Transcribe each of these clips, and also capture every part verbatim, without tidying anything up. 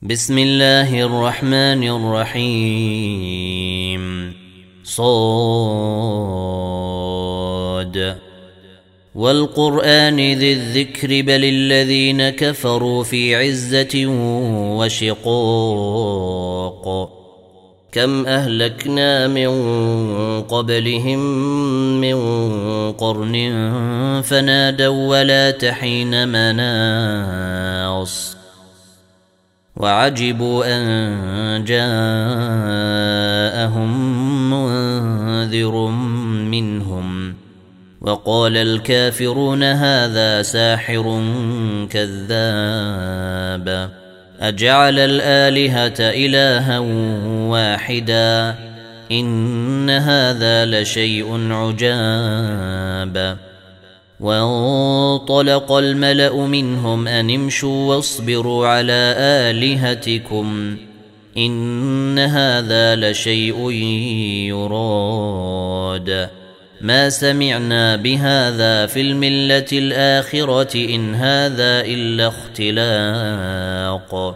بسم الله الرحمن الرحيم. صاد والقرآن ذي الذكر بل الذين كفروا في عزة وشقاق كم أهلكنا من قبلهم من قرن فنادوا ولا تحين مناص وعجبوا أن جاءهم منذر منهم وقال الكافرون هذا ساحر كذاب أجعل الآلهة إلها واحدا إن هذا لشيء عجاب وانطلق الملأ منهم أن امشوا واصبروا على آلهتكم إن هذا لشيء يراد ما سمعنا بهذا في الملة الآخرة إن هذا إلا اختلاق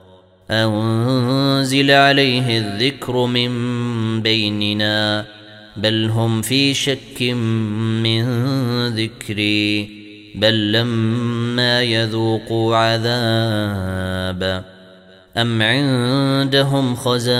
أنزل عليه الذكر من بيننا بل هم في شك من ذكري بل لما يذوقوا عذاب أم عندهم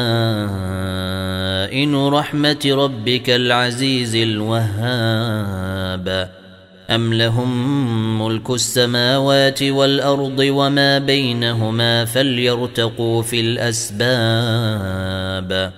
خزائن رحمة ربك العزيز الوهاب أم لهم ملك السماوات والأرض وما بينهما فليرتقوا في الأسباب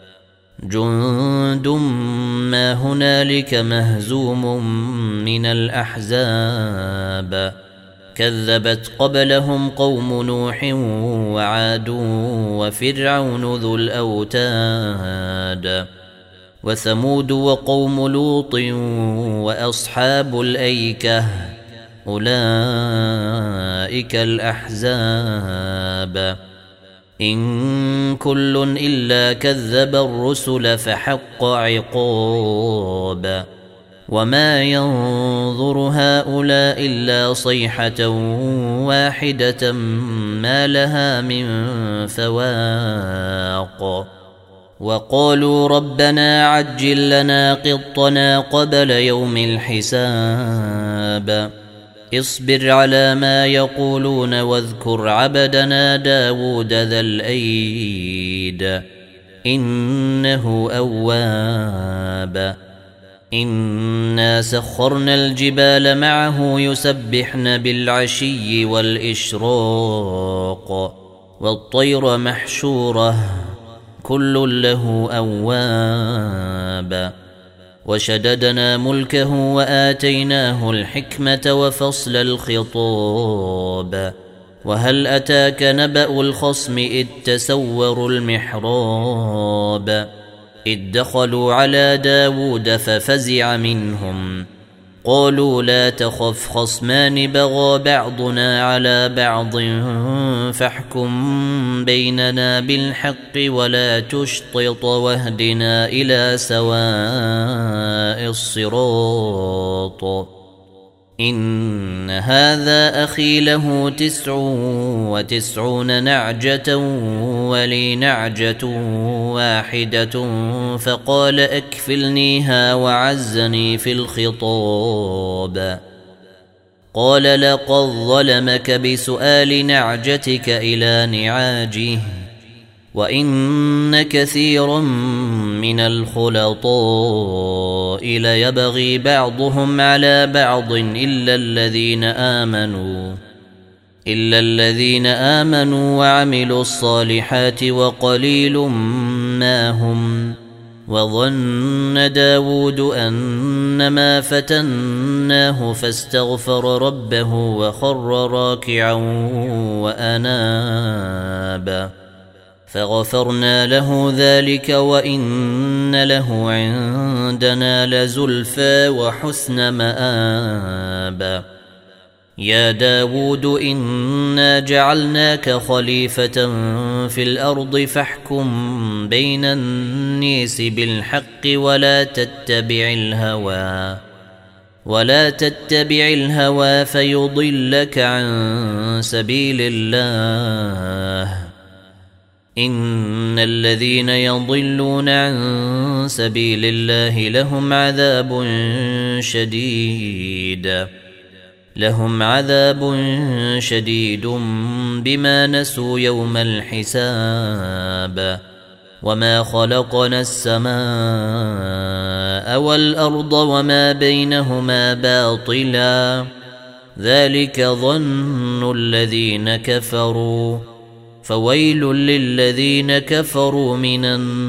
جند ما هنالك مهزوم من الأحزاب كذبت قبلهم قوم نوح وعاد وفرعون ذو الأوتاد وثمود وقوم لوط وأصحاب الأيكة أولئك الأحزاب إن كل إلا كذب الرسل فحق عقاب وما ينظر هؤلاء إلا صيحة واحدة ما لها من فواق وقالوا ربنا عجل لنا قطنا قبل يوم الحساب اصبر على ما يقولون واذكر عبدنا داود ذا الأيد إنه أواب إنا سخرنا الجبال معه يسبحن بالعشي والإشراق والطير محشورة كل له أواب وشددنا ملكه وآتيناه الحكمة وفصل الخطاب وهل أتاك نبأ الخصم إذ تسوروا المحراب إذ دخلوا على داود ففزع منهم قالوا لا تخف خصمان بغى بعضنا على بعض فاحكم بيننا بالحق ولا تشطط واهدنا إلى سواء الصراط إن هذا أخي له تسع وتسعون نعجة ولي نعجة واحدة فقال أكفلنيها وعزني في الخطاب قال لقد ظلمك بسؤال نعجتك إلى نعاجه وإن كثيرا من الخلطاء ليبغي بعضهم على بعض إلا الذين آمنوا إلا الذين آمنوا وعملوا الصالحات وقليل ما هم وظن داود أنما فتناه فاستغفر ربه وخر راكعا وأناب فغفرنا له ذلك وإن له عندنا لزلفى وحسن مآب يا داود إنا جعلناك خليفة في الأرض فاحكم بين الناس بالحق ولا تتبع الهوى ولا تتبع الهوى فيضلك عن سبيل الله إن الذين يضلون عن سبيل الله لهم عذاب شديد لهم عذاب شديد بما نسوا يوم الحساب وما خلقنا السماء والأرض وما بينهما باطلا ذلك ظن الذين كفروا فويل للذين كفروا من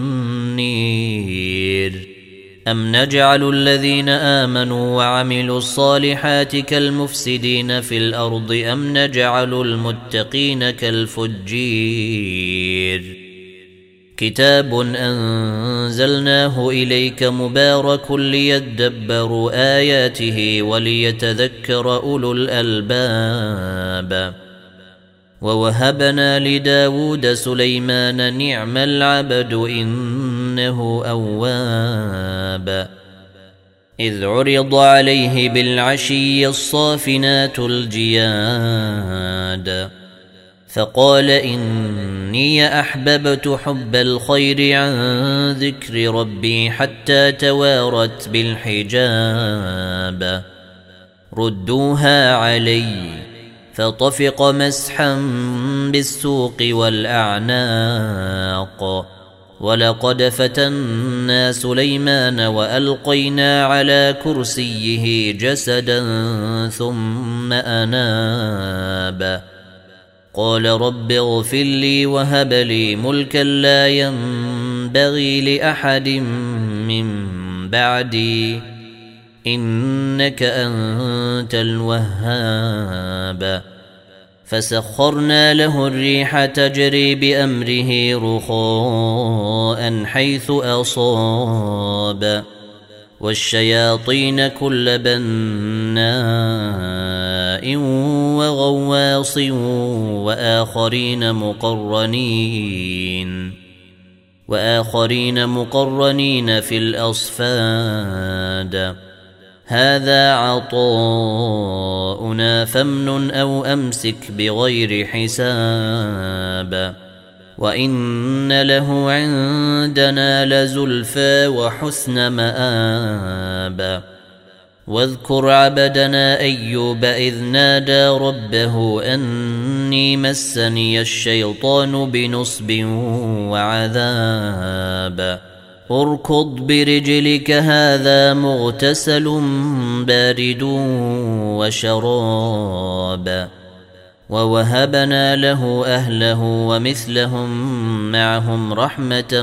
النير أم نجعل الذين آمنوا وعملوا الصالحات كالمفسدين في الأرض أم نجعل المتقين كالفجير كتاب أنزلناه إليك مبارك ليدبروا آياته وليتذكر أولو الألباب ووهبنا لداود سليمان نعم العبد إنه أواب إذ عرض عليه بالعشي الصافنات الجياد فقال إني أحببت حب الخير عن ذكر ربي حتى توارت بالحجاب ردوها علي فطفق مسحا بالسوق والأعناق ولقد فتنا سليمان وألقينا على كرسيه جسدا ثم أناب قال رب اغفر لي وهب لي ملكا لا ينبغي لأحد من بعدي إنك أنت الوهاب فسخرنا له الريح تجري بأمره رخاء حيث أصاب والشياطين كل بناء وغواص وآخرين مقرنين وآخرين مقرنين في الأصفاد هذا عطاؤنا فامنن أو أمسك بغير حساب وإن له عندنا لزلفى وحسن مآب واذكر عبدنا أيوب إذ نادى ربه أني مسني الشيطان بنصب وعذاب اركض برجلك هذا مغتسل بارد وشراب ووهبنا له أهله ومثلهم معهم رحمة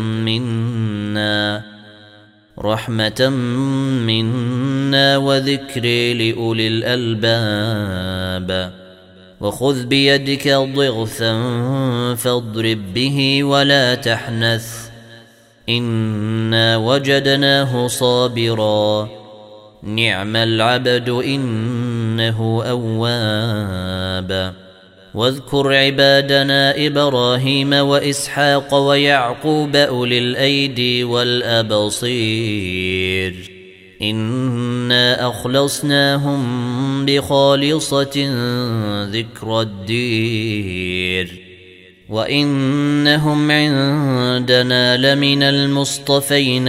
منا رحمة منا وذكر لأولي الألباب وخذ بيدك ضغثا فاضرب به ولا تحنث إنا وجدناه صابرا نعم العبد إنه أواب واذكر عبادنا إبراهيم وإسحاق ويعقوب أولي الأيدي والأبصير إنا أخلصناهم بخالصة ذكر الدير وإنهم عندنا لمن المصطفين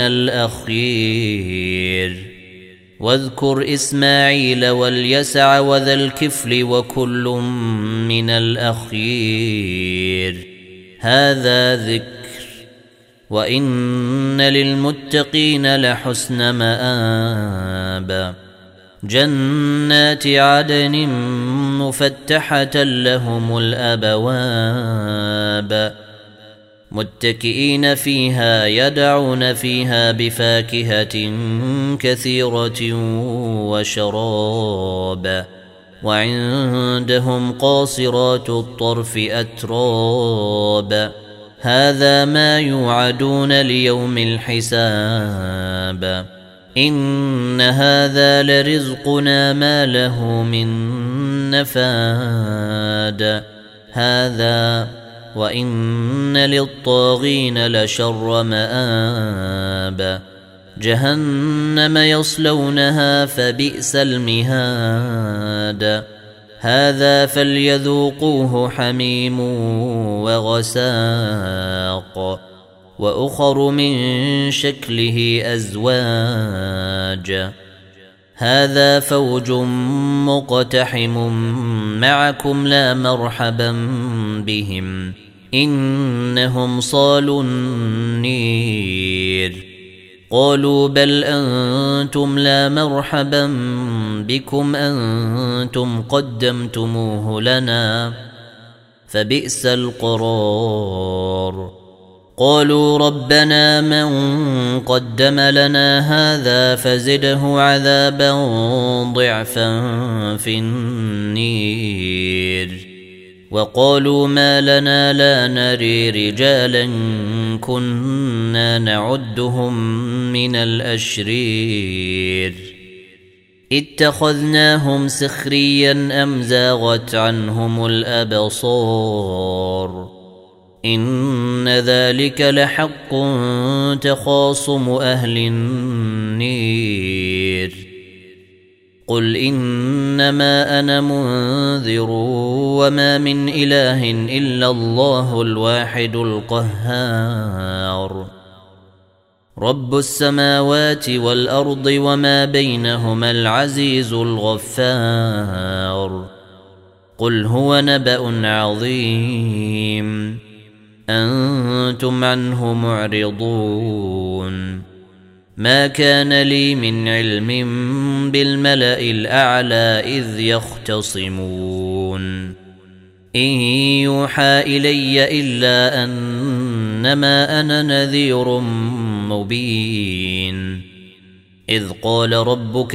الأخير واذكر إسماعيل واليسع وذا الكفل وكل من الأخير هذا ذكر وإن للمتقين لحسن مآب جنات عدن مفتحة لهم الأبواب متكئين فيها يدعون فيها بفاكهة كثيرة وشراب وعندهم قاصرات الطرف أتراب هذا ما يوعدون ليوم الحساب إن هذا لرزقنا ما له من نفاد هذا وإن للطاغين لشر مآب جهنم يصلونها فبئس المهاد هذا فليذوقوه حميم وغساق وأخر من شكله أزواج هذا فوج مقتحم معكم لا مرحبا بهم إنهم صالوا النير قالوا بل أنتم لا مرحبا بكم أنتم قدمتموه لنا فبئس القرار قالوا ربنا من قدم لنا هذا فزده عذابا ضعفا في النير وقالوا ما لنا لا نري رجالا كنا نعدهم من الأشرير اتخذناهم سخريا أم زاغت عنهم الأبصار إن ذلك لحق تخاصم أهل النير قل إنما أنا منذر وما من إله إلا الله الواحد القهار رب السماوات والأرض وما بينهما العزيز الغفار قل هو نبأ عظيم أنتم عنه معرضون ما كان لي من علم بالملأ الأعلى إذ يختصمون إن يوحى إلي إلا أنما أنا نذير مبين إذ قال ربك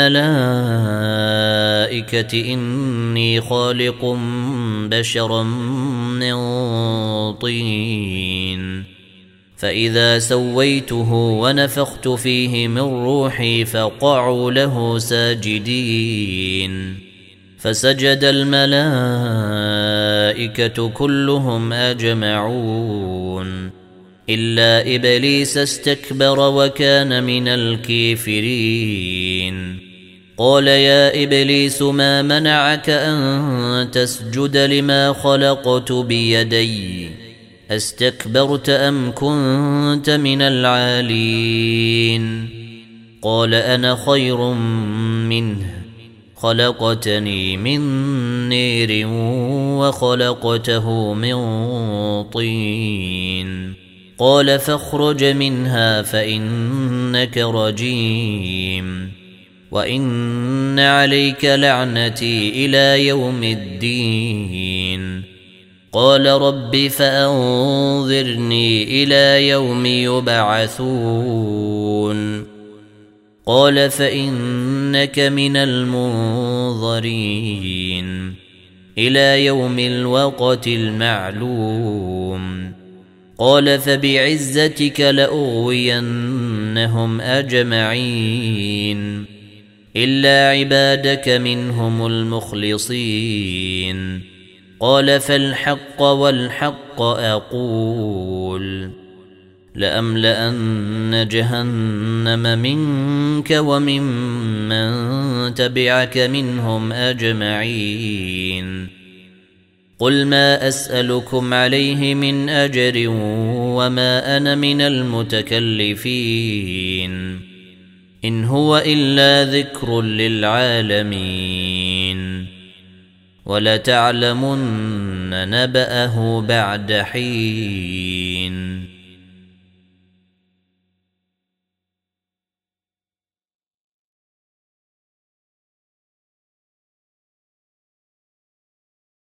للملائكة إني خالق بشرا من طين فإذا سويته ونفخت فيه من روحي فقعوا له ساجدين فسجد الملائكة كلهم أجمعون إلا إبليس استكبر وكان من الكافرين قال يا إبليس ما منعك أن تسجد لما خلقت بيدي استكبرت أم كنت من العالين قال أنا خير منه خلقتني من نير وخلقته من طين قال فاخرج منها فإنك رجيم وإن عليك لعنتي إلى يوم الدين قال رب فأنظرني إلى يوم يبعثون قال فإنك من المنظرين إلى يوم الوقت المعلوم قال فبعزتك لأغوينهم أجمعين إلا عبادك منهم المخلصين قال فالحق والحق أقول لأملأن جهنم منك وممن تبعك منهم أجمعين قل ما أسألكم عليه من أجر وما أنا من المتكلفين إن هو إلا ذكر للعالمين ولتعلمن نبأه بعد حين